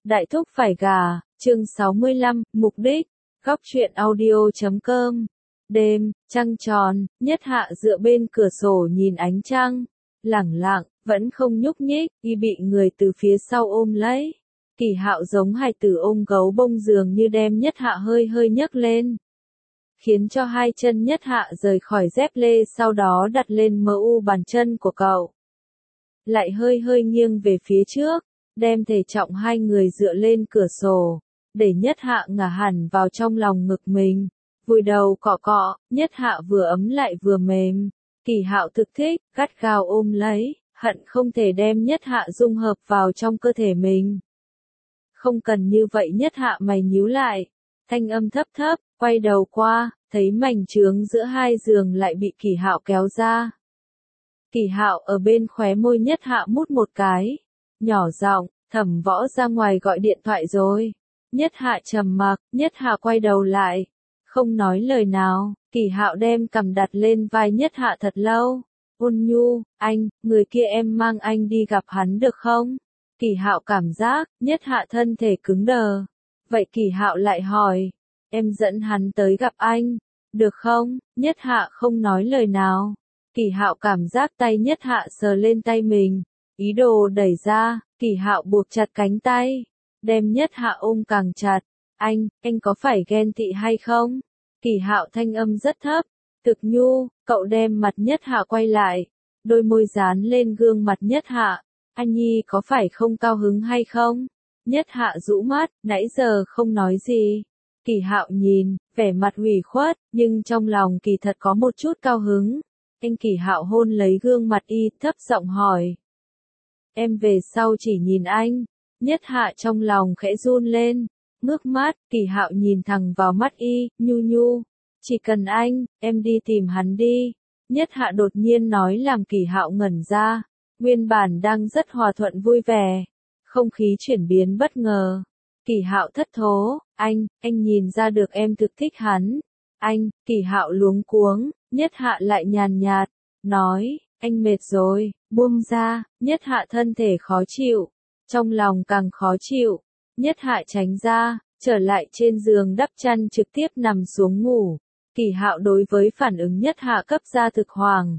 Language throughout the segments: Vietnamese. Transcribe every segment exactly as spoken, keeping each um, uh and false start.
Đại thúc phải gà, chương sáu mươi lăm, mục đích, góc truyện audio chấm com. Đêm, trăng tròn, Nhất Hạ dựa bên cửa sổ nhìn ánh trăng, lẳng lặng, vẫn không nhúc nhích, y bị người từ phía sau ôm lấy. Kỳ Hạo giống hài tử ôm gấu bông dường như đem Nhất Hạ hơi hơi nhấc lên, khiến cho hai chân Nhất Hạ rời khỏi dép lê, sau đó đặt lên mờ u bàn chân của cậu. Lại hơi hơi nghiêng về phía trước, đem thể trọng hai người dựa lên cửa sổ, để Nhất Hạ ngả hẳn vào trong lòng ngực mình, vùi đầu cọ cọ. Nhất Hạ vừa ấm lại vừa mềm, Kỳ Hạo thực thích, gắt gao ôm lấy, hận không thể đem Nhất Hạ dung hợp vào trong cơ thể mình. Không cần như vậy. Nhất Hạ mày nhíu lại, thanh âm thấp thấp, quay đầu qua, thấy mảnh trướng giữa hai giường lại bị Kỳ Hạo kéo ra. Kỳ Hạo ở bên khóe môi Nhất Hạ mút một cái, nhỏ giọng, Thẩm Võ ra ngoài gọi điện thoại rồi. Nhất Hạ trầm mặc, Nhất Hạ quay đầu lại, không nói lời nào. Kỳ Hạo đem cằm đặt lên vai Nhất Hạ thật lâu, ôn nhu, anh, người kia em mang anh đi gặp hắn được không? Kỳ Hạo cảm giác, Nhất Hạ thân thể cứng đờ. Vậy Kỳ Hạo lại hỏi, em dẫn hắn tới gặp anh, được không? Nhất Hạ không nói lời nào. Kỳ Hạo cảm giác tay Nhất Hạ sờ lên tay mình, ý đồ đẩy ra. Kỳ Hạo buộc chặt cánh tay, đem Nhất Hạ ôm càng chặt. Anh, anh có phải ghen tị hay không? Kỳ Hạo thanh âm rất thấp, thực nhu. Cậu đem mặt Nhất Hạ quay lại, đôi môi dán lên gương mặt Nhất Hạ. Anh nhi có phải không cao hứng hay không? Nhất Hạ rũ mắt, nãy giờ không nói gì. Kỳ Hạo nhìn, vẻ mặt ủy khuất, nhưng trong lòng kỳ thật có một chút cao hứng. Anh. Kỳ Hạo hôn lấy gương mặt y, thấp giọng hỏi. Em về sau chỉ nhìn anh. Nhất Hạ trong lòng khẽ run lên, ngước mắt. Kỳ Hạo nhìn thẳng vào mắt y, nhu nhu. Chỉ cần anh, em đi tìm hắn đi. Nhất Hạ đột nhiên nói làm Kỳ Hạo ngẩn ra. Nguyên bản đang rất hòa thuận vui vẻ, không khí chuyển biến bất ngờ. Kỳ Hạo thất thố, anh, anh nhìn ra được em thực thích hắn. Anh. Kỳ Hạo luống cuống. Nhất Hạ lại nhàn nhạt, nói, anh mệt rồi, buông ra. Nhất Hạ thân thể khó chịu, trong lòng càng khó chịu. Nhất Hạ tránh ra, trở lại trên giường đắp chăn trực tiếp nằm xuống ngủ. Kỳ Hạo đối với phản ứng Nhất Hạ cấp ra thực hoàng,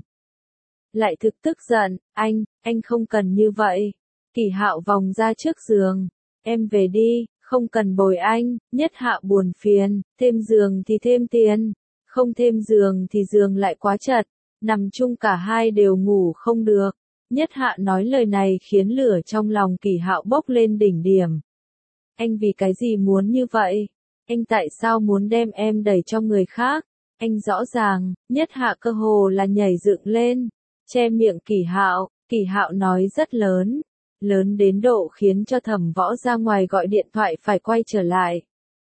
lại thực tức giận, anh, anh không cần như vậy. Kỳ Hạo vòng ra trước giường, em về đi, không cần bồi anh. Nhất Hạ buồn phiền, thêm giường thì thêm tiền, không thêm giường thì giường lại quá chật, nằm chung cả hai đều ngủ không được. Nhất Hạ nói lời này khiến lửa trong lòng Kỳ Hạo bốc lên đỉnh điểm. Anh vì cái gì muốn như vậy? Anh tại sao muốn đem em đẩy cho người khác? Anh rõ ràng. Nhất Hạ cơ hồ là nhảy dựng lên, che miệng Kỳ Hạo. Kỳ Hạo nói rất lớn, lớn đến độ khiến cho Thẩm Võ ra ngoài gọi điện thoại phải quay trở lại.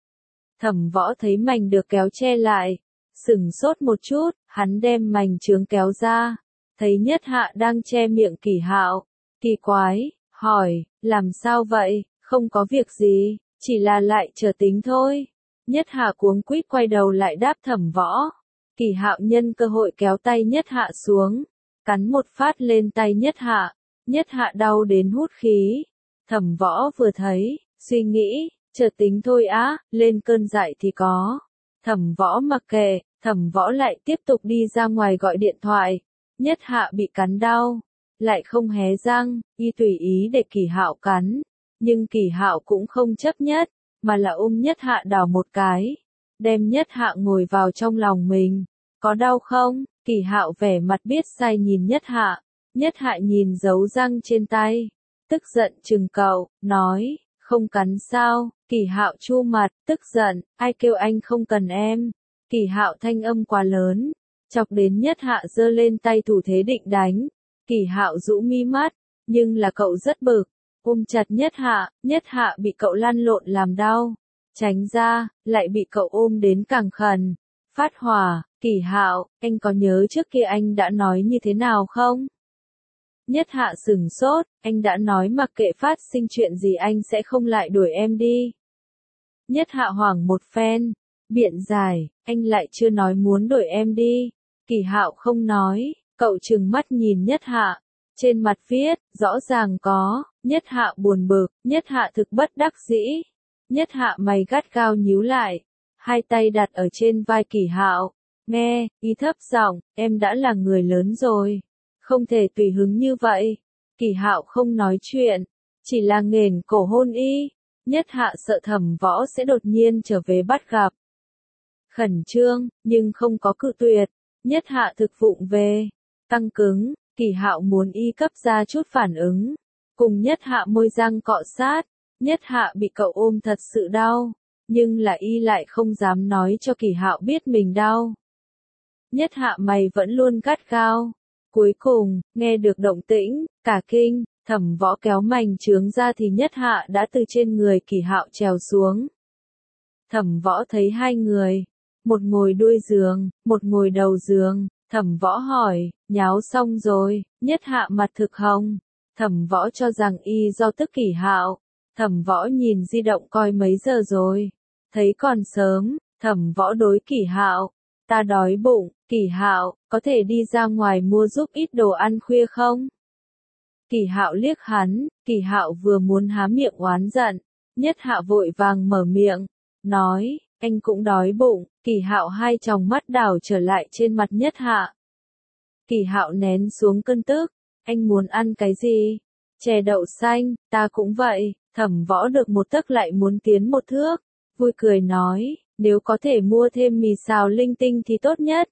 Thẩm Võ thấy mành được kéo che lại, sửng sốt một chút, hắn đem mành trướng kéo ra, thấy Nhất Hạ đang che miệng Kỳ Hạo, kỳ quái, hỏi, làm sao vậy? Không có việc gì, chỉ là lại chờ tính thôi. Nhất Hạ cuống quýt quay đầu lại đáp Thẩm Võ. Kỳ Hạo nhân cơ hội kéo tay Nhất Hạ xuống, cắn một phát lên tay Nhất Hạ. Nhất Hạ đau đến hút khí. Thẩm Võ vừa thấy, suy nghĩ, chờ tính thôi á, lên cơn dại thì có. Thẩm Võ mặc kệ, Thẩm Võ lại tiếp tục đi ra ngoài gọi điện thoại. Nhất Hạ bị cắn đau, lại không hé răng, y tùy ý để Kỳ Hạo cắn, nhưng Kỳ Hạo cũng không chấp nhất, mà là ôm Nhất Hạ đào một cái, đem Nhất Hạ ngồi vào trong lòng mình. Có đau không? Kỳ Hạo vẻ mặt biết sai nhìn Nhất Hạ. Nhất Hạ nhìn dấu răng trên tay, tức giận chừng cậu, nói, không cắn sao? Kỳ Hạo chu mặt, tức giận, ai kêu anh không cần em? Kỳ Hạo thanh âm quá lớn, chọc đến Nhất Hạ giơ lên tay thủ thế định đánh. Kỳ Hạo rũ mi mắt, nhưng là cậu rất bực, ôm chặt Nhất Hạ. Nhất Hạ bị cậu lăn lộn làm đau, tránh ra, lại bị cậu ôm đến càng khẩn, phát hỏa. Kỳ Hạo, anh có nhớ trước kia anh đã nói như thế nào không? Nhất Hạ sửng sốt, anh đã nói mặc kệ phát sinh chuyện gì anh sẽ không lại đuổi em đi. Nhất Hạ hoảng một phen, biện giải, anh lại chưa nói muốn đuổi em đi. Kỳ Hạo không nói, cậu trừng mắt nhìn Nhất Hạ, trên mặt viết, rõ ràng có, Nhất hạ buồn bực, nhất hạ thực bất đắc dĩ. Nhất hạ mày gắt gao nhíu lại, hai tay đặt ở trên vai Kỷ Hạo, nghe, y thấp giọng, em đã là người lớn rồi, không thể tùy hứng như vậy. Kỷ Hạo không nói chuyện, chỉ là nghển cổ hôn y. Nhất hạ sợ Thẩm Võ sẽ đột nhiên trở về bắt gặp. Khẩn trương, nhưng không có cự tuyệt. Nhất hạ thực vụng về, căng cứng, Kỷ Hạo muốn y cấp ra chút phản ứng. Cùng nhất hạ môi răng cọ sát, nhất hạ bị cậu ôm thật sự đau, nhưng là y lại không dám nói cho Kỷ Hạo biết mình đau. Nhất hạ mày vẫn luôn gắt gao. Cuối cùng, nghe được động tĩnh, cả kinh, Thẩm Võ kéo mành trướng ra thì nhất hạ đã từ trên người Kỷ Hạo trèo xuống. Thẩm Võ thấy hai người, một ngồi đuôi giường, một ngồi đầu giường, Thẩm Võ hỏi, nháo xong rồi, nhất hạ mặt thực hồng. Thẩm Võ cho rằng y do tức Kỷ Hạo. Thẩm Võ nhìn di động coi mấy giờ rồi, thấy còn sớm. Thẩm Võ đối Kỷ Hạo, ta đói bụng. Kỷ Hạo, có thể đi ra ngoài mua giúp ít đồ ăn khuya không? Kỷ Hạo liếc hắn, Kỷ Hạo vừa muốn há miệng oán giận, nhất hạ vội vàng mở miệng, nói, anh cũng đói bụng. Kỷ Hạo hai tròng mắt đảo trở lại trên mặt nhất hạ. Kỷ Hạo nén xuống cơn tức, anh muốn ăn cái gì? Chè đậu xanh, ta cũng vậy. Thẩm Võ được một tấc lại muốn tiến một thước, vui cười nói, nếu có thể mua thêm mì xào linh tinh thì tốt nhất.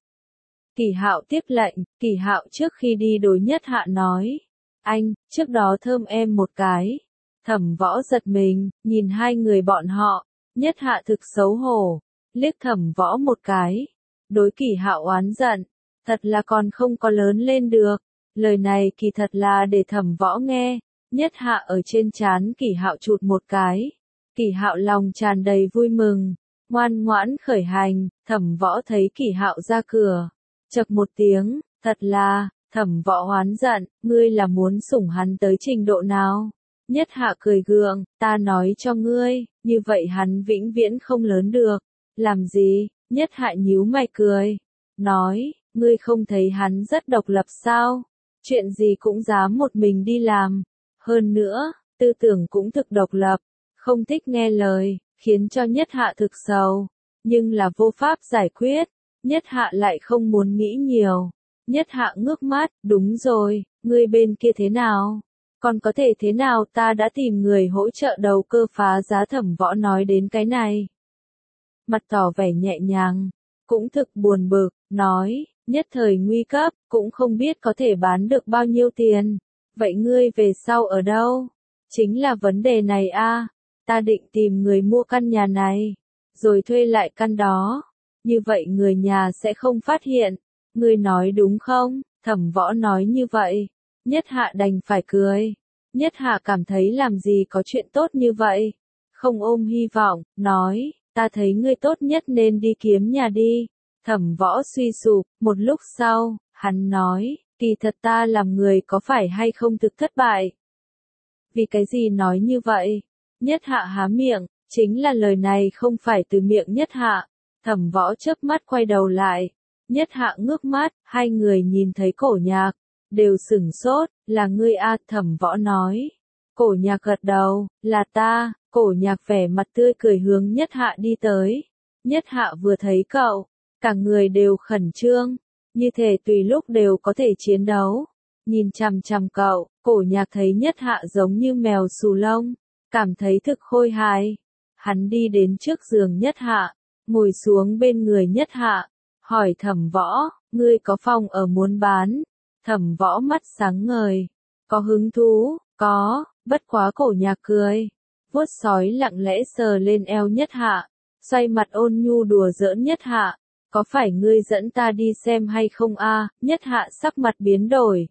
Kỷ Hạo tiếp lệnh, Kỷ Hạo trước khi đi đối nhất hạ nói, anh, trước đó thơm em một cái. Thẩm Võ giật mình, nhìn hai người bọn họ, nhất hạ thực xấu hổ, liếc Thẩm Võ một cái. Đối Kỷ Hạo oán giận, thật là còn không có lớn lên được. Lời này kỳ thật là để Thẩm Võ nghe. Nhất hạ ở trên trán Kỷ Hạo chụt một cái. Kỷ Hạo lòng tràn đầy vui mừng, ngoan ngoãn khởi hành. Thẩm Võ thấy Kỷ Hạo ra cửa, chậc một tiếng, thật là. Thẩm Võ oán giận, ngươi là muốn sủng hắn tới trình độ nào? Nhất hạ cười gượng, ta nói cho ngươi, như vậy hắn vĩnh viễn không lớn được. Làm gì? Nhất hạ nhíu mày cười, nói, ngươi không thấy hắn rất độc lập sao? Chuyện gì cũng dám một mình đi làm. Hơn nữa, tư tưởng cũng thực độc lập, không thích nghe lời, khiến cho nhất hạ thực sầu. Nhưng là vô pháp giải quyết, nhất hạ lại không muốn nghĩ nhiều. Nhất hạ ngước mắt, đúng rồi, ngươi bên kia thế nào? Còn có thể thế nào, ta đã tìm người hỗ trợ đầu cơ phá giá. Thẩm Võ nói đến cái này, mặt tỏ vẻ nhẹ nhàng, cũng thực buồn bực, nói, nhất thời nguy cấp, cũng không biết có thể bán được bao nhiêu tiền. Vậy ngươi về sau ở đâu? Chính là vấn đề này a. Ta định tìm người mua căn nhà này, rồi thuê lại căn đó. Như vậy người nhà sẽ không phát hiện. Ngươi nói đúng không? Thẩm Võ nói như vậy. Nhất hạ đành phải cười. Nhất hạ cảm thấy làm gì có chuyện tốt như vậy. Không ôm hy vọng, nói, ta thấy ngươi tốt nhất nên đi kiếm nhà đi. Thẩm Võ suy sụp, một lúc sau, hắn nói, kỳ thật ta làm người có phải hay không thực thất bại. Vì cái gì nói như vậy? Nhất hạ há miệng, chính là lời này không phải từ miệng nhất hạ. Thẩm Võ chớp mắt quay đầu lại. Nhất hạ ngước mắt, hai người nhìn thấy cổ nhạc, đều sửng sốt, là ngươi a. Thẩm Võ nói. Cổ nhạc gật đầu, là ta. Cổ nhạc vẻ mặt tươi cười hướng nhất hạ đi tới. Nhất hạ vừa thấy cậu, cả người đều khẩn trương, như thể tùy lúc đều có thể chiến đấu. Nhìn chằm chằm cậu, cổ nhạc thấy nhất hạ giống như mèo xù lông, cảm thấy thực khôi hài. Hắn đi đến trước giường nhất hạ, ngồi xuống bên người nhất hạ, hỏi Thẩm Võ, ngươi có phòng ở muốn bán? Thẩm Võ mắt sáng ngời, có hứng thú, có, bất quá. Cổ nhạc cười, vuốt sói lặng lẽ sờ lên eo nhất hạ, xoay mặt ôn nhu đùa giỡn nhất hạ, có phải ngươi dẫn ta đi xem hay không a? Nhất hạ sắc mặt biến đổi.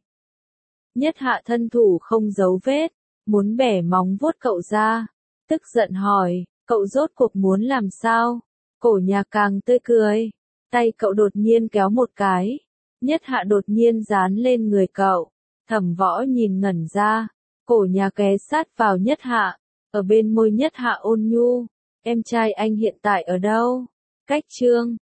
Nhất hạ thân thủ không giấu vết, muốn bẻ móng vuốt cậu ra, tức giận hỏi, cậu rốt cuộc muốn làm sao? Cổ nhạc càng tươi cười, tay cậu đột nhiên kéo một cái, nhất hạ đột nhiên dán lên người cậu. Thẩm Võ nhìn ngẩn ra, cổ nhạc ghé sát vào nhất hạ, ở bên môi nhất hạ ôn nhu, em trai anh hiện tại ở đâu? Cách chương